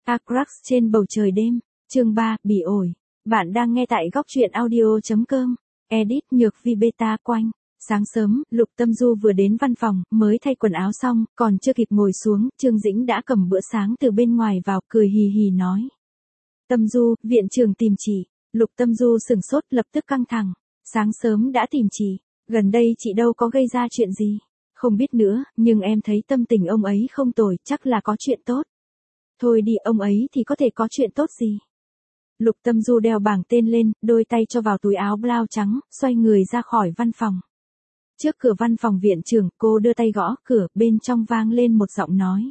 Acrax trên bầu trời đêm, chương 3, bị ổi. Bạn đang nghe tại góc truyện audio.com, edit nhược vi beta quanh. Sáng sớm, Lục Tâm Du vừa đến văn phòng, mới thay quần áo xong, còn chưa kịp ngồi xuống, Trương Dĩnh đã cầm bữa sáng từ bên ngoài vào, cười hì hì nói. Tâm Du, viện trưởng tìm chị. Lục Tâm Du sửng sốt, lập tức căng thẳng. Sáng sớm đã tìm chị, gần đây chị đâu có gây ra chuyện gì. Không biết nữa, nhưng em thấy tâm tình ông ấy không tồi, chắc là có chuyện tốt. Thôi đi, ông ấy thì có thể có chuyện tốt gì. Lục Tâm Du đeo bảng tên lên, đôi tay cho vào túi áo blau trắng, xoay người ra khỏi văn phòng. Trước cửa văn phòng viện trưởng, cô đưa tay gõ cửa, bên trong vang lên một giọng nói.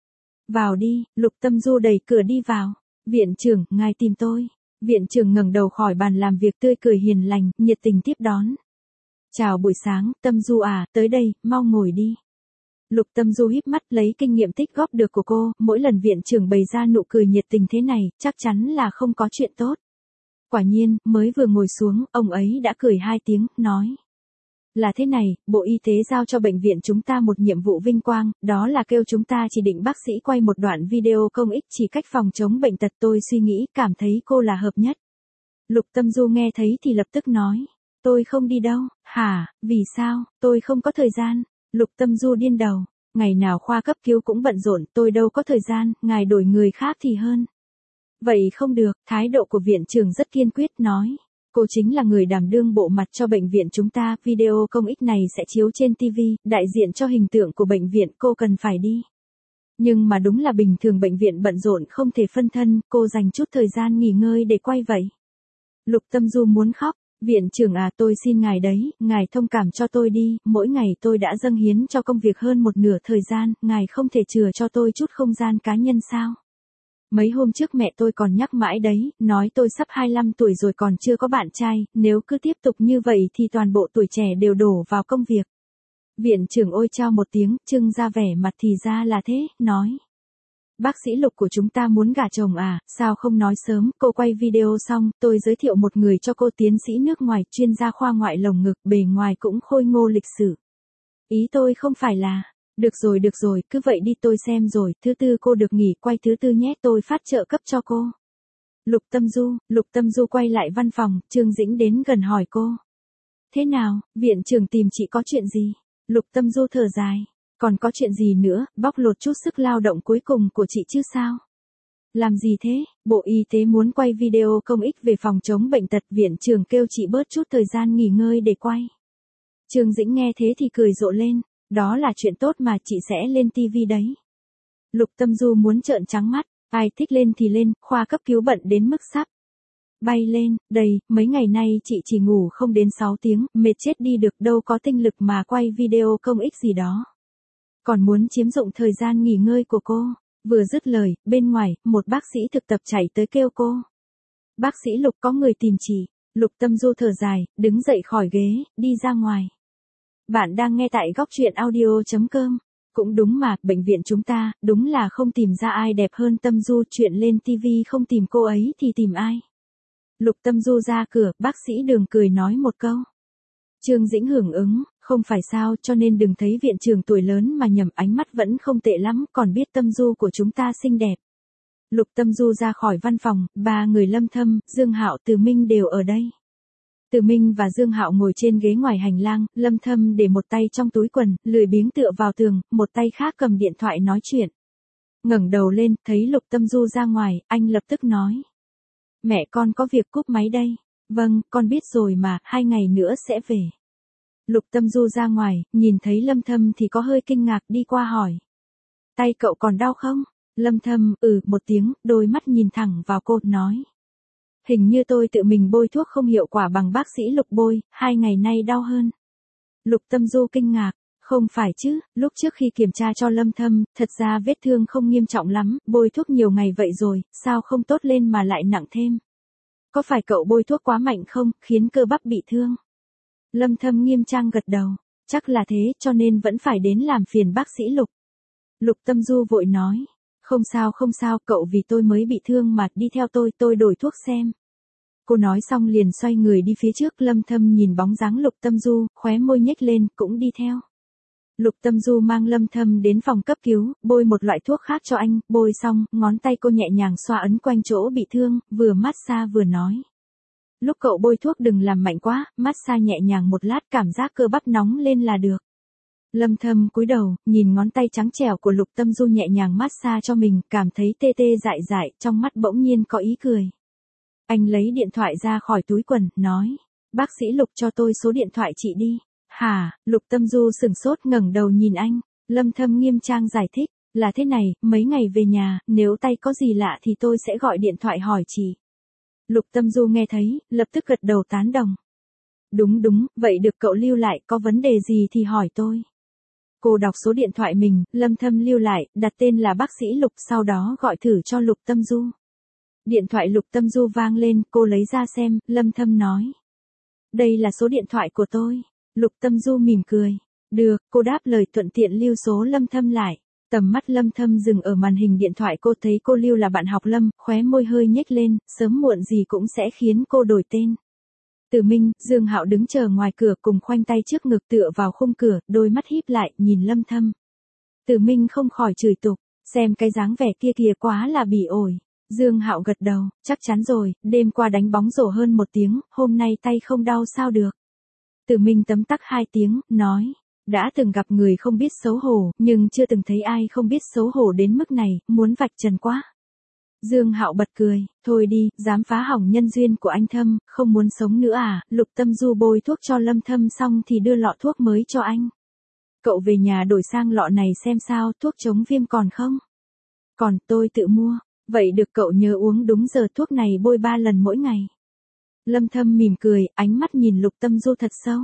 Vào đi. Lục Tâm Du đẩy cửa đi vào. Viện trưởng, ngài tìm tôi. Viện trưởng ngẩng đầu khỏi bàn làm việc, tươi cười hiền lành, nhiệt tình tiếp đón. Chào buổi sáng, Tâm Du à, tới đây, mau ngồi đi. Lục Tâm Du híp mắt, lấy kinh nghiệm tích góp được của cô, mỗi lần viện trưởng bày ra nụ cười nhiệt tình thế này, chắc chắn là không có chuyện tốt. Quả nhiên, mới vừa ngồi xuống, ông ấy đã cười hai tiếng, nói. Là thế này, Bộ Y tế giao cho bệnh viện chúng ta một nhiệm vụ vinh quang, đó là kêu chúng ta chỉ định bác sĩ quay một đoạn video công ích chỉ cách phòng chống bệnh tật. Tôi suy nghĩ, cảm thấy cô là hợp nhất. Lục Tâm Du nghe thấy thì lập tức nói. Tôi không đi đâu. Hả, vì sao, tôi không có thời gian. Lục Tâm Du điên đầu. Ngày nào khoa cấp cứu cũng bận rộn, tôi đâu có thời gian, ngài đổi người khác thì hơn. Vậy không được, thái độ của viện trưởng rất kiên quyết, nói. Cô chính là người đảm đương bộ mặt cho bệnh viện chúng ta, video công ích này sẽ chiếu trên TV, đại diện cho hình tượng của bệnh viện, cô cần phải đi. Nhưng mà đúng là bình thường bệnh viện bận rộn không thể phân thân, cô dành chút thời gian nghỉ ngơi để quay vậy. Lục Tâm Du muốn khóc. Viện trưởng à, tôi xin ngài đấy, ngài thông cảm cho tôi đi, mỗi ngày tôi đã dâng hiến cho công việc hơn một nửa thời gian, ngài không thể chừa cho tôi chút không gian cá nhân sao? Mấy hôm trước mẹ tôi còn nhắc mãi đấy, nói tôi sắp 25 tuổi rồi còn chưa có bạn trai, nếu cứ tiếp tục như vậy thì toàn bộ tuổi trẻ đều đổ vào công việc. Viện trưởng ôi chao một tiếng, trưng ra vẻ mặt thì ra là thế, nói. Bác sĩ Lục của chúng ta muốn gả chồng à, sao không nói sớm. Cô quay video xong, tôi giới thiệu một người cho cô, tiến sĩ nước ngoài, chuyên gia khoa ngoại lồng ngực, bề ngoài cũng khôi ngô lịch sự. Ý tôi không phải là, được rồi, cứ vậy đi, tôi xem rồi, thứ tư cô được nghỉ, quay thứ tư nhé, tôi phát trợ cấp cho cô. Lục Tâm Du quay lại văn phòng, Trương Dĩnh đến gần hỏi cô. Thế nào, viện trưởng tìm chị có chuyện gì? Lục Tâm Du thở dài. Còn có chuyện gì nữa, bóc lột chút sức lao động cuối cùng của chị chứ sao? Làm gì thế? Bộ Y tế muốn quay video công ích về phòng chống bệnh tật, viện trưởng kêu chị bớt chút thời gian nghỉ ngơi để quay. Trương Dĩnh nghe thế thì cười rộ lên, đó là chuyện tốt mà, chị sẽ lên TV đấy. Lục Tâm Du muốn trợn trắng mắt, ai thích lên thì lên, khoa cấp cứu bận đến mức sắp bay lên, đây, mấy ngày nay chị chỉ ngủ không đến 6 tiếng, mệt chết đi được, đâu có tinh lực mà quay video công ích gì đó. Còn muốn chiếm dụng thời gian nghỉ ngơi của cô. Vừa dứt lời, bên ngoài, một bác sĩ thực tập chạy tới kêu cô. Bác sĩ Lục, có người tìm chị. Lục Tâm Du thở dài, đứng dậy khỏi ghế, đi ra ngoài. Bạn đang nghe tại góc truyện audio.com. Cũng đúng mà, bệnh viện chúng ta, đúng là không tìm ra ai đẹp hơn Tâm Du, chuyện lên TV không tìm cô ấy thì tìm ai. Lục Tâm Du ra cửa, bác sĩ Đường cười nói một câu. Trương Dĩnh hưởng ứng, không phải sao, cho nên đừng thấy viện trưởng tuổi lớn mà nhầm, ánh mắt vẫn không tệ lắm, còn biết Tâm Du của chúng ta xinh đẹp. Lục Tâm Du ra khỏi văn phòng, ba người Lâm Thâm, Dương Hạo, Từ Minh đều ở đây. Từ Minh và Dương Hạo ngồi trên ghế ngoài hành lang, Lâm Thâm để một tay trong túi quần, lười biếng tựa vào tường, một tay khác cầm điện thoại nói chuyện. Ngẩng đầu lên, thấy Lục Tâm Du ra ngoài, anh lập tức nói. Mẹ con có việc, cúp máy đây. Vâng, con biết rồi mà, 2 ngày nữa sẽ về. Lục Tâm Du ra ngoài, nhìn thấy Lâm Thâm thì có hơi kinh ngạc, đi qua hỏi. Tay cậu còn đau không? Lâm Thâm, một tiếng, đôi mắt nhìn thẳng vào cô, nói. Hình như tôi tự mình bôi thuốc không hiệu quả bằng bác sĩ Lục bôi, 2 ngày nay đau hơn. Lục Tâm Du kinh ngạc, không phải chứ, lúc trước khi kiểm tra cho Lâm Thâm, thật ra vết thương không nghiêm trọng lắm, bôi thuốc nhiều ngày vậy rồi, sao không tốt lên mà lại nặng thêm? Có phải cậu bôi thuốc quá mạnh không, khiến cơ bắp bị thương? Lâm Thâm nghiêm trang gật đầu, chắc là thế, cho nên vẫn phải đến làm phiền bác sĩ Lục. Lục Tâm Du vội nói, không sao, cậu vì tôi mới bị thương mà, đi theo tôi đổi thuốc xem. Cô nói xong liền xoay người đi phía trước, Lâm Thâm nhìn bóng dáng Lục Tâm Du, khóe môi nhếch lên, cũng đi theo. Lục Tâm Du mang Lâm Thâm đến phòng cấp cứu, bôi một loại thuốc khác cho anh, bôi xong, ngón tay cô nhẹ nhàng xoa ấn quanh chỗ bị thương, vừa massage vừa nói. Lúc cậu bôi thuốc đừng làm mạnh quá, massage nhẹ nhàng một lát cảm giác cơ bắp nóng lên là được. Lâm Thâm cúi đầu, nhìn ngón tay trắng trẻo của Lục Tâm Du nhẹ nhàng massage cho mình, cảm thấy tê tê dại dại, trong mắt bỗng nhiên có ý cười. Anh lấy điện thoại ra khỏi túi quần, nói. Bác sĩ Lục cho tôi số điện thoại chị đi. Hả, Lục Tâm Du sửng sốt ngẩng đầu nhìn anh. Lâm Thâm nghiêm trang giải thích, là thế này, mấy ngày về nhà, nếu tay có gì lạ thì tôi sẽ gọi điện thoại hỏi chị. Lục Tâm Du nghe thấy, lập tức gật đầu tán đồng. Đúng, vậy được cậu lưu lại, có vấn đề gì thì hỏi tôi. Cô đọc số điện thoại mình, Lâm Thâm lưu lại, đặt tên là bác sĩ Lục, sau đó gọi thử cho Lục Tâm Du. Điện thoại Lục Tâm Du vang lên, cô lấy ra xem, Lâm Thâm nói. Đây là số điện thoại của tôi. Lục Tâm Du mỉm cười. Được, cô đáp lời thuận tiện lưu số Lâm Thâm lại. Tầm mắt Lâm Thâm dừng ở màn hình điện thoại, cô thấy cô lưu là bạn học Lâm, khóe môi hơi nhếch lên, sớm muộn gì cũng sẽ khiến cô đổi tên. Từ Minh, Dương Hạo đứng chờ ngoài cửa cùng khoanh tay trước ngực tựa vào khung cửa, đôi mắt híp lại, nhìn Lâm Thâm. Từ Minh không khỏi chửi tục, xem cái dáng vẻ kia kìa quá là bỉ ổi. Dương Hạo gật đầu, chắc chắn rồi, đêm qua đánh bóng rổ hơn 1 tiếng, hôm nay tay không đau sao được. Từ Minh tấm tắc 2 tiếng, nói, đã từng gặp người không biết xấu hổ, nhưng chưa từng thấy ai không biết xấu hổ đến mức này, muốn vạch trần quá. Dương Hạo bật cười, thôi đi, dám phá hỏng nhân duyên của anh Thâm, không muốn sống nữa à? Lục Tâm Du bôi thuốc cho Lâm Thâm xong thì đưa lọ thuốc mới cho anh. Cậu về nhà đổi sang lọ này xem sao, thuốc chống viêm còn không? Còn, tôi tự mua. Vậy được, cậu nhớ uống đúng giờ, thuốc này bôi 3 lần mỗi ngày. Lâm Thâm mỉm cười, ánh mắt nhìn Lục Tâm Du thật sâu.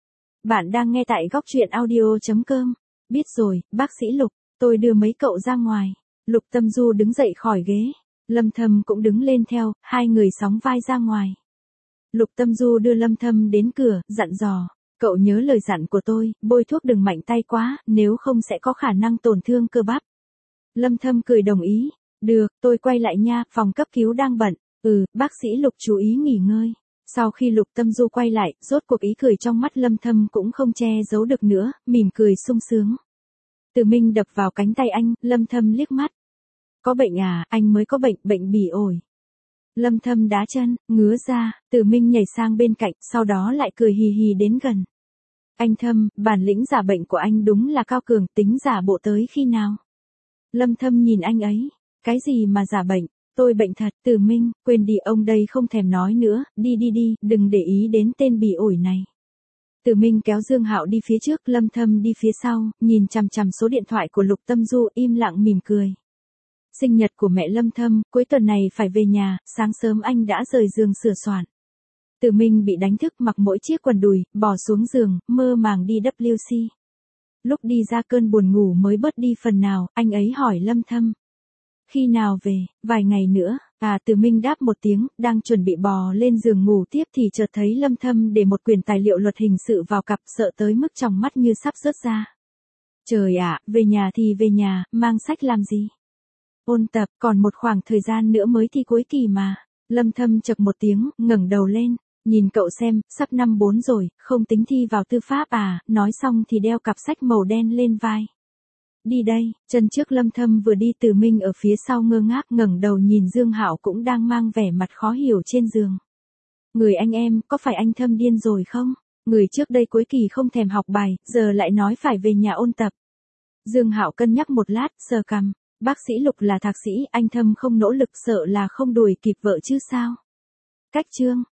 Bạn đang nghe tại góc truyện audio.com. Biết rồi, bác sĩ Lục, tôi đưa mấy cậu ra ngoài. Lục Tâm Du đứng dậy khỏi ghế. Lâm Thâm cũng đứng lên theo, hai người sóng vai ra ngoài. Lục Tâm Du đưa Lâm Thâm đến cửa, dặn dò. Cậu nhớ lời dặn của tôi, bôi thuốc đừng mạnh tay quá, nếu không sẽ có khả năng tổn thương cơ bắp. Lâm Thâm cười đồng ý. Được, tôi quay lại nha, phòng cấp cứu đang bận. Bác sĩ Lục chú ý nghỉ ngơi. Sau khi Lục Tâm Du quay lại, rốt cuộc ý cười trong mắt Lâm Thâm cũng không che giấu được nữa, mỉm cười sung sướng. Từ Minh đập vào cánh tay anh, Lâm Thâm liếc mắt. Có bệnh à, anh mới có bệnh, bệnh bỉ ổi. Lâm Thâm đá chân, ngứa ra, Từ Minh nhảy sang bên cạnh, sau đó lại cười hì hì đến gần. Anh Thâm, bản lĩnh giả bệnh của anh đúng là cao cường, tính giả bộ tới khi nào? Lâm Thâm nhìn anh ấy, cái gì mà giả bệnh, tôi bệnh thật. Từ Minh, quên đi, ông đây không thèm nói nữa, đi, đừng để ý đến tên bỉ ổi này. Từ Minh kéo Dương Hạo đi phía trước, Lâm Thâm đi phía sau, nhìn chằm chằm số điện thoại của Lục Tâm Du, im lặng mỉm cười. Sinh nhật của mẹ Lâm Thâm, cuối tuần này phải về nhà, sáng sớm anh đã rời giường sửa soạn. Từ Minh bị đánh thức, mặc mỗi chiếc quần đùi, bò xuống giường, mơ màng đi WC. Lúc đi ra cơn buồn ngủ mới bớt đi phần nào, anh ấy hỏi Lâm Thâm. Khi nào về, vài ngày nữa. Từ Minh đáp một tiếng, đang chuẩn bị bò lên giường ngủ tiếp thì chợt thấy Lâm Thâm để một quyển tài liệu luật hình sự vào cặp, sợ tới mức tròng mắt như sắp rớt ra. Trời ạ, về nhà thì về nhà, mang sách làm gì? Ôn tập, còn một khoảng thời gian nữa mới thi cuối kỳ mà. Lâm Thâm chậc một tiếng, ngẩng đầu lên, nhìn cậu xem, sắp năm 4 rồi, không tính thi vào tư pháp à? Nói xong thì đeo cặp sách màu đen lên vai. Đi đây, chân trước Lâm Thâm vừa đi, Từ Minh ở phía sau ngơ ngác ngẩng đầu nhìn Dương Hạo cũng đang mang vẻ mặt khó hiểu trên giường. Người anh em, có phải anh Thâm điên rồi không? Người trước đây cuối kỳ không thèm học bài, giờ lại nói phải về nhà ôn tập. Dương Hạo cân nhắc một lát, sờ cằm. Bác sĩ Lục là thạc sĩ, anh Thâm không nỗ lực sợ là không đuổi kịp vợ chứ sao? Cách chương.